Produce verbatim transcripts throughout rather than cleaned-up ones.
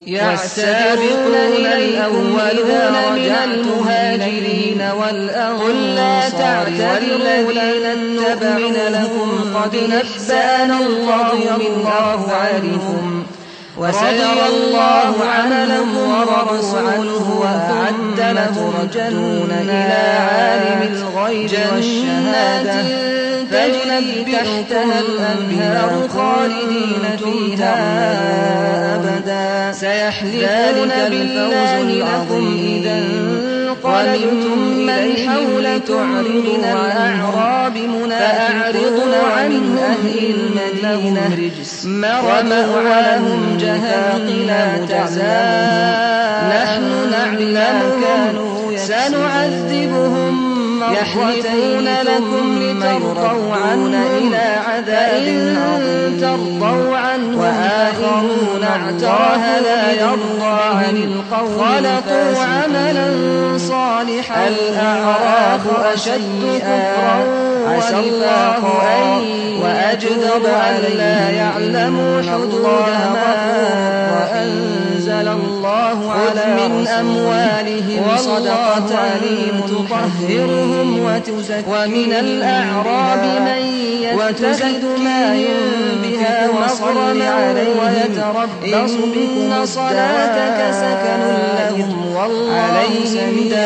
والسابقون الأولون من المهاجرين والأنصار والذين اتبعوا لكم قد نبأنا الله والله عليم وسيرى الله عملكم ورسوله وأعد لكم جنة إلى عالم الغيب والشهادة تجري تحتها الأنهار خالدين فيها أبدا سيحلفون بالله لكم إذا انقلبتم من حولكم من الأعراب فأعرضوا عن أهل المدينة ومأواهم جهنم لا جزاء نحن نعلم كانوا سنعذبهم يحلفون لكم لترضوا عنهم إلى عذاب عظيم ترضوا عنهم وآخرون اعتراه لا يرضى عن القوم خلقوا عملا صالحا الأعراب أشد كفرا عسى الله أن وأجدر أن لا يعلموا حدود ما أنزل الله على من أموالهم صدقة تطهرهم ومن الأعراب من يتخذ ما ينبه مصرا ويتربص بكم صلاتك سكن لهم والله سميع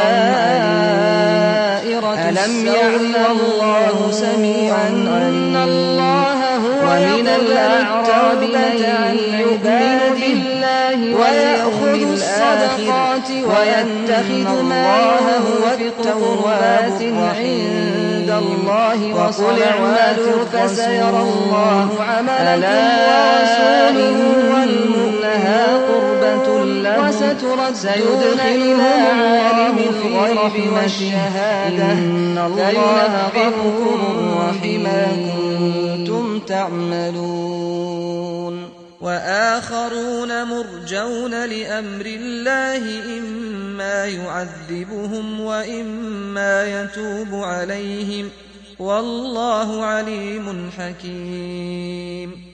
ألم يعلم الله سميعا أن الله هو ومن الأعراب من يؤمن بالله ويأخذ الصدقات ويتخذ ما هو في التوراة عند الله وقل اعملوا فسيرى الله عملكم ورسوله والمؤمنها قربة لهم وستردون إلى عالم الغيب والشهادة إن الله غفور رحيم ما كنتم تعملون وآخرون مرجون لأمر الله إما يعذبهم وإما يتوب عليهم والله عليم حكيم